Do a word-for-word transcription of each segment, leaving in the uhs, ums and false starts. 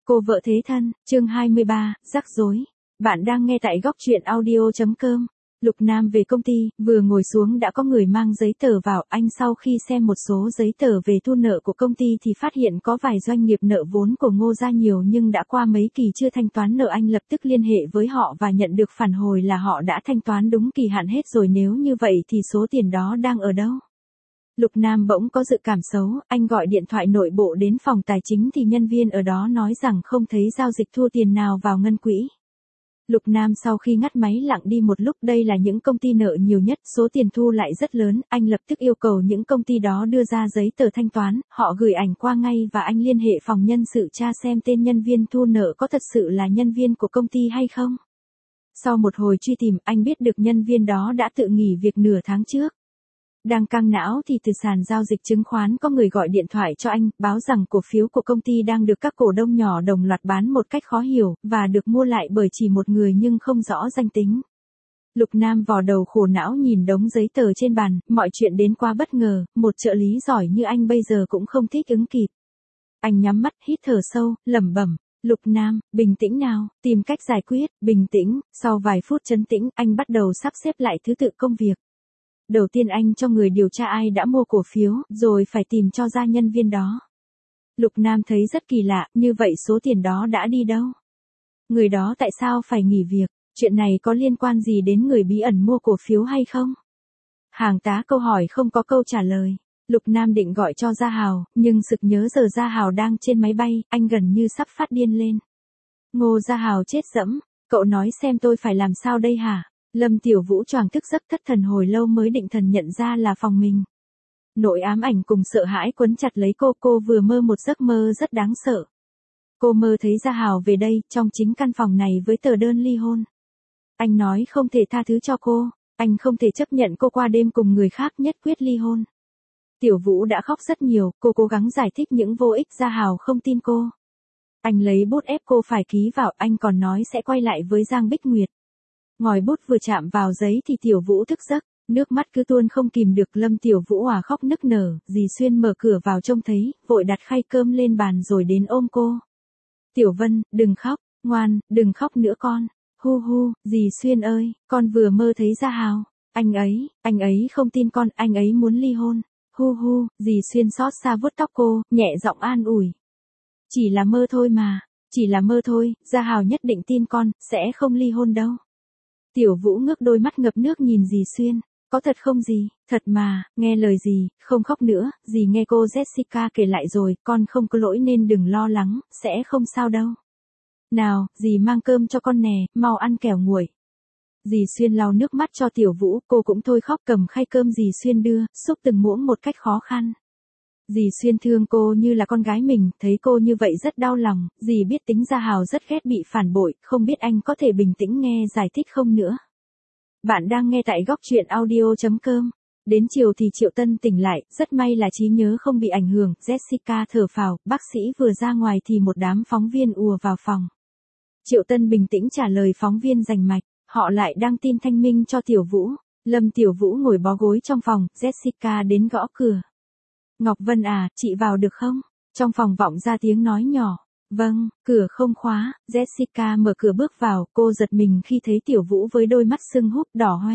Cô vợ thế thân, chương hai mươi ba, rắc rối. Bạn đang nghe tại góc truyện audio.com. Lục Nam về công ty, vừa ngồi xuống đã có người mang giấy tờ vào. Anh sau khi xem một số giấy tờ về thu nợ của công ty thì phát hiện có vài doanh nghiệp nợ vốn của Ngô gia nhiều nhưng đã qua mấy kỳ chưa thanh toán nợ. Anh lập tức liên hệ với họ và nhận được phản hồi là họ đã thanh toán đúng kỳ hạn hết rồi. Nếu như vậy thì số tiền đó đang ở đâu? Lục Nam bỗng có dự cảm xấu, anh gọi điện thoại nội bộ đến phòng tài chính thì nhân viên ở đó nói rằng không thấy giao dịch thu tiền nào vào ngân quỹ. Lục Nam sau khi ngắt máy lặng đi một lúc, đây là những công ty nợ nhiều nhất, số tiền thu lại rất lớn, anh lập tức yêu cầu những công ty đó đưa ra giấy tờ thanh toán, họ gửi ảnh qua ngay và anh liên hệ phòng nhân sự tra xem tên nhân viên thu nợ có thật sự là nhân viên của công ty hay không. Sau một hồi truy tìm, anh biết được nhân viên đó đã tự nghỉ việc nửa tháng trước. Đang căng não thì từ sàn giao dịch chứng khoán có người gọi điện thoại cho anh, báo rằng cổ phiếu của công ty đang được các cổ đông nhỏ đồng loạt bán một cách khó hiểu, và được mua lại bởi chỉ một người nhưng không rõ danh tính. Lục Nam vò đầu khổ não nhìn đống giấy tờ trên bàn, mọi chuyện đến quá bất ngờ, một trợ lý giỏi như anh bây giờ cũng không thích ứng kịp. Anh nhắm mắt, hít thở sâu, lẩm bẩm. Lục Nam, bình tĩnh nào, tìm cách giải quyết, bình tĩnh. Sau vài phút trấn tĩnh, anh bắt đầu sắp xếp lại thứ tự công việc. Đầu tiên anh cho người điều tra ai đã mua cổ phiếu, rồi phải tìm cho ra nhân viên đó. Lục Nam thấy rất kỳ lạ, như vậy số tiền đó đã đi đâu? Người đó tại sao phải nghỉ việc? Chuyện này có liên quan gì đến người bí ẩn mua cổ phiếu hay không? Hàng tá câu hỏi không có câu trả lời. Lục Nam định gọi cho Gia Hào, nhưng sực nhớ giờ Gia Hào đang trên máy bay, anh gần như sắp phát điên lên. Ngô Gia Hào chết dẫm, cậu nói xem tôi phải làm sao đây hả? Lâm Tiểu Vũ choàng thức giấc thất thần hồi lâu mới định thần nhận ra là phòng mình. Nỗi ám ảnh cùng sợ hãi quấn chặt lấy cô, cô vừa mơ một giấc mơ rất đáng sợ. Cô mơ thấy Gia Hào về đây, trong chính căn phòng này với tờ đơn ly hôn. Anh nói không thể tha thứ cho cô, anh không thể chấp nhận cô qua đêm cùng người khác, nhất quyết ly hôn. Tiểu Vũ đã khóc rất nhiều, cô cố gắng giải thích những vô ích, Gia Hào không tin cô. Anh lấy bút ép cô phải ký vào, anh còn nói sẽ quay lại với Giang Bích Nguyệt. Ngòi bút vừa chạm vào giấy thì Tiểu Vũ thức giấc, nước mắt cứ tuôn không kìm được. Lâm Tiểu Vũ òa khóc nức nở, dì Xuyên mở cửa vào trông thấy, vội đặt khay cơm lên bàn rồi đến ôm cô. Tiểu Vân, đừng khóc, ngoan, đừng khóc nữa con. Hu hu, dì Xuyên ơi, con vừa mơ thấy Gia Hào. Anh ấy, anh ấy không tin con, anh ấy muốn ly hôn. Hu hu, dì Xuyên xót xa vuốt tóc cô, nhẹ giọng an ủi. Chỉ là mơ thôi mà, chỉ là mơ thôi, Gia Hào nhất định tin con, sẽ không ly hôn đâu. Tiểu Vũ ngước đôi mắt ngập nước nhìn dì Xuyên, có thật không dì? Thật mà, nghe lời dì, không khóc nữa, dì nghe cô Jessica kể lại rồi, con không có lỗi nên đừng lo lắng, sẽ không sao đâu. Nào, dì mang cơm cho con nè, mau ăn kẻo nguội. Dì Xuyên lau nước mắt cho Tiểu Vũ, cô cũng thôi khóc, cầm khay cơm dì Xuyên đưa, xúc từng muỗng một cách khó khăn. Dì Xuyên thương cô như là con gái mình, thấy cô như vậy rất đau lòng, dì biết tính Gia Hào rất ghét bị phản bội, không biết anh có thể bình tĩnh nghe giải thích không nữa. Bạn đang nghe tại góc truyện audio.com. Đến chiều thì Triệu Tân tỉnh lại, rất may là trí nhớ không bị ảnh hưởng, Jessica thở phào, bác sĩ vừa ra ngoài thì một đám phóng viên ùa vào phòng. Triệu Tân bình tĩnh trả lời phóng viên rành mạch, họ lại đăng tin thanh minh cho Tiểu Vũ. Lâm Tiểu Vũ ngồi bó gối trong phòng, Jessica đến gõ cửa. Ngọc Vân à, chị vào được không? Trong phòng vọng ra tiếng nói nhỏ. Vâng, cửa không khóa, Jessica mở cửa bước vào, cô giật mình khi thấy Tiểu Vũ với đôi mắt sưng húp đỏ hoe.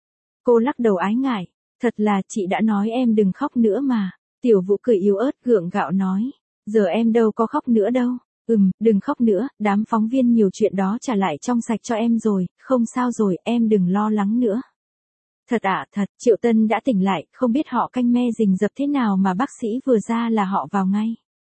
Cô lắc đầu ái ngại, thật là chị đã nói em đừng khóc nữa mà. Tiểu Vũ cười yếu ớt gượng gạo nói, giờ em đâu có khóc nữa đâu. Ừm, đừng khóc nữa, đám phóng viên nhiều chuyện đó trả lại trong sạch cho em rồi, không sao rồi, em đừng lo lắng nữa. Thật ạ, à, thật, Triệu Tân đã tỉnh lại, không biết họ canh me rình rập thế nào mà bác sĩ vừa ra là họ vào ngay.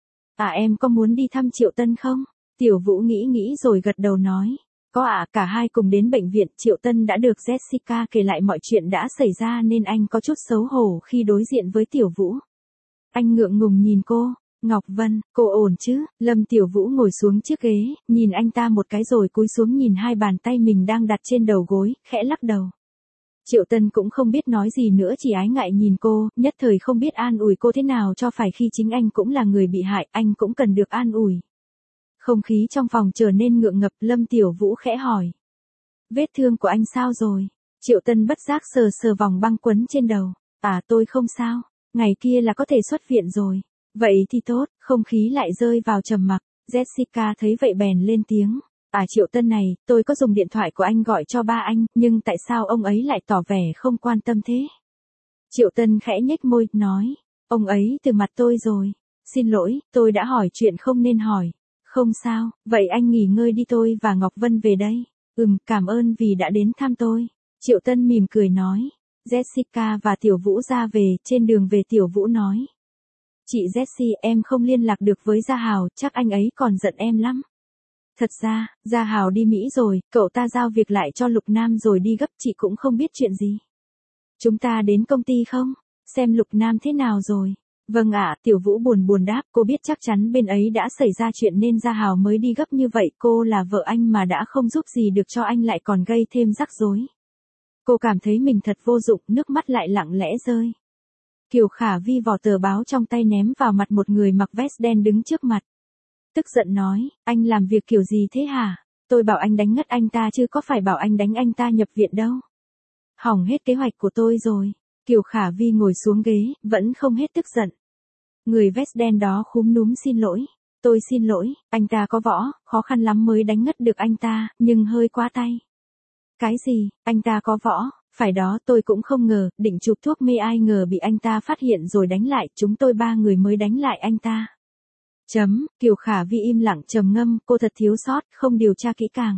À em có muốn đi thăm Triệu Tân không? Tiểu Vũ nghĩ nghĩ rồi gật đầu nói. Có ạ, à, cả hai cùng đến bệnh viện, Triệu Tân đã được Jessica kể lại mọi chuyện đã xảy ra nên anh có chút xấu hổ khi đối diện với Tiểu Vũ. Anh ngượng ngùng nhìn cô. Ngọc Vân, cô ổn chứ? Lâm Tiểu Vũ ngồi xuống chiếc ghế, nhìn anh ta một cái rồi cúi xuống nhìn hai bàn tay mình đang đặt trên đầu gối, khẽ lắc đầu. Triệu Tân cũng không biết nói gì nữa, chỉ ái ngại nhìn cô, nhất thời không biết an ủi cô thế nào cho phải khi chính anh cũng là người bị hại, anh cũng cần được an ủi. Không khí trong phòng trở nên ngượng ngập, Lâm Tiểu Vũ khẽ hỏi. Vết thương của anh sao rồi? Triệu Tân bất giác sờ sờ vòng băng quấn trên đầu. À tôi không sao, ngày kia là có thể xuất viện rồi. Vậy thì tốt, không khí lại rơi vào trầm mặc. Jessica thấy vậy bèn lên tiếng. À Triệu Tân này, tôi có dùng điện thoại của anh gọi cho ba anh, nhưng tại sao ông ấy lại tỏ vẻ không quan tâm thế? Triệu Tân khẽ nhếch môi, nói. Ông ấy từ mặt tôi rồi. Xin lỗi, tôi đã hỏi chuyện không nên hỏi. Không sao, vậy anh nghỉ ngơi đi, tôi và Ngọc Vân về đây. Ừm, cảm ơn vì đã đến thăm tôi. Triệu Tân mỉm cười nói. Jessica và Tiểu Vũ ra về, trên đường về Tiểu Vũ nói. Chị Jessie, em không liên lạc được với Gia Hào, chắc anh ấy còn giận em lắm. Thật ra, Gia Hào đi Mỹ rồi, cậu ta giao việc lại cho Lục Nam rồi đi gấp, chị cũng không biết chuyện gì. Chúng ta đến công ty không? Xem Lục Nam thế nào rồi? Vâng ạ, Tiểu Vũ buồn buồn đáp, cô biết chắc chắn bên ấy đã xảy ra chuyện nên Gia Hào mới đi gấp như vậy, cô là vợ anh mà đã không giúp gì được cho anh lại còn gây thêm rắc rối. Cô cảm thấy mình thật vô dụng, nước mắt lại lặng lẽ rơi. Kiều Khả Vi vò tờ báo trong tay ném vào mặt một người mặc vest đen đứng trước mặt. Tức giận nói, anh làm việc kiểu gì thế hả? Tôi bảo anh đánh ngất anh ta chứ có phải bảo anh đánh anh ta nhập viện đâu. Hỏng hết kế hoạch của tôi rồi. Kiều Khả Vi ngồi xuống ghế, vẫn không hết tức giận. Người vest đen đó khúm núm xin lỗi. Tôi xin lỗi, anh ta có võ, khó khăn lắm mới đánh ngất được anh ta, nhưng hơi quá tay. Cái gì, anh ta có võ? Phải đó, tôi cũng không ngờ, định chụp thuốc mê ai ngờ bị anh ta phát hiện rồi đánh lại, chúng tôi ba người mới đánh lại anh ta. Chấm, Kiều Khả Vi im lặng trầm ngâm, cô thật thiếu sót, không điều tra kỹ càng.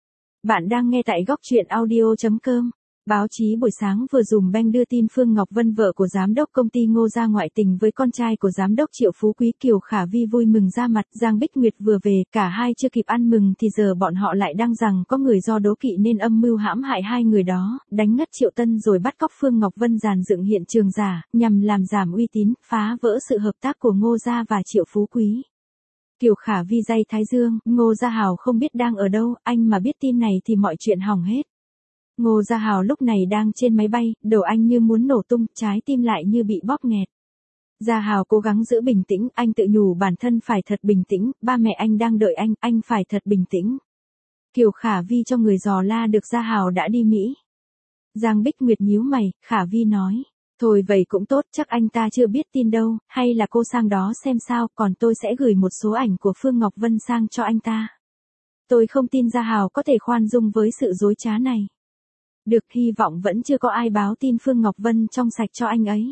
Bạn đang nghe tại góc truyện audio.com. Báo chí buổi sáng vừa dùm beng đưa tin Phương Ngọc Vân vợ của giám đốc công ty Ngô Gia ngoại tình với con trai của giám đốc Triệu Phú Quý. Kiều Khả Vi vui mừng ra mặt, Giang Bích Nguyệt vừa về, cả hai chưa kịp ăn mừng thì giờ bọn họ lại đăng rằng có người do đố kỵ nên âm mưu hãm hại hai người đó, đánh ngất Triệu Tân rồi bắt cóc Phương Ngọc Vân dàn dựng hiện trường giả, nhằm làm giảm uy tín, phá vỡ sự hợp tác của Ngô Gia và Triệu Phú Quý. Kiều Khả Vi day thái dương, Ngô Gia Hào không biết đang ở đâu, anh mà biết tin này thì mọi chuyện hỏng hết. Ngô Gia Hào lúc này đang trên máy bay, đầu anh như muốn nổ tung, trái tim lại như bị bóp nghẹt. Gia Hào cố gắng giữ bình tĩnh, anh tự nhủ bản thân phải thật bình tĩnh, ba mẹ anh đang đợi anh, anh phải thật bình tĩnh. Kiều Khả Vi cho người dò la được Gia Hào đã đi Mỹ. Giang Bích Nguyệt nhíu mày, Khả Vi nói. Thôi vậy cũng tốt, chắc anh ta chưa biết tin đâu, hay là cô sang đó xem sao, còn tôi sẽ gửi một số ảnh của Phương Ngọc Vân sang cho anh ta. Tôi không tin Gia Hào có thể khoan dung với sự dối trá này. Được, hy vọng vẫn chưa có ai báo tin Phương Ngọc Vân trong sạch cho anh ấy.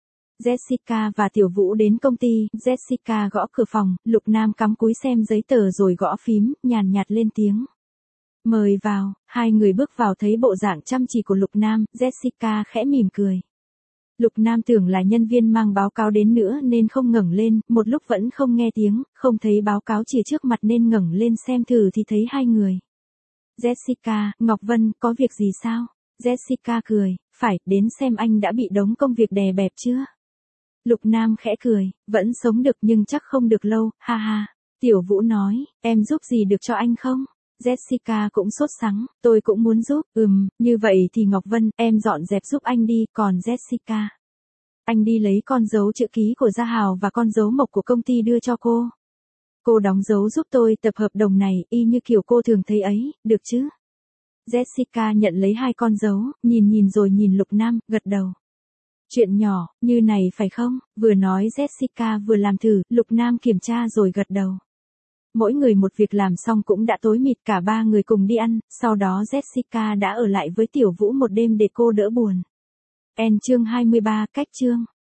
Jessica và Tiểu Vũ đến công ty, Jessica gõ cửa phòng, Lục Nam cắm cúi xem giấy tờ rồi gõ phím, nhàn nhạt lên tiếng. Mời vào, hai người bước vào thấy bộ dạng chăm chỉ của Lục Nam, Jessica khẽ mỉm cười. Lục Nam tưởng là nhân viên mang báo cáo đến nữa nên không ngẩng lên, một lúc vẫn không nghe tiếng, không thấy báo cáo chỉ trước mặt nên ngẩng lên xem thử thì thấy hai người. Jessica, Ngọc Vân, có việc gì sao? Jessica cười, phải, đến xem anh đã bị đống công việc đè bẹp chưa? Lục Nam khẽ cười, vẫn sống được nhưng chắc không được lâu, ha ha. Tiểu Vũ nói, em giúp gì được cho anh không? Jessica cũng sốt sắng, tôi cũng muốn giúp, ừm, như vậy thì Ngọc Vân, em dọn dẹp giúp anh đi, còn Jessica. Anh đi lấy con dấu chữ ký của Gia Hào và con dấu mộc của công ty đưa cho cô. Cô đóng dấu giúp tôi tập hợp đồng này, y như kiểu cô thường thấy ấy, được chứ? Jessica nhận lấy hai con dấu, nhìn nhìn rồi nhìn Lục Nam, gật đầu. Chuyện nhỏ, như này phải không? Vừa nói Jessica vừa làm thử, Lục Nam kiểm tra rồi gật đầu. Mỗi người một việc làm xong cũng đã tối mịt, cả ba người cùng đi ăn, sau đó Jessica đã ở lại với Tiểu Vũ một đêm để cô đỡ buồn. End chương hai mươi ba, cách chương.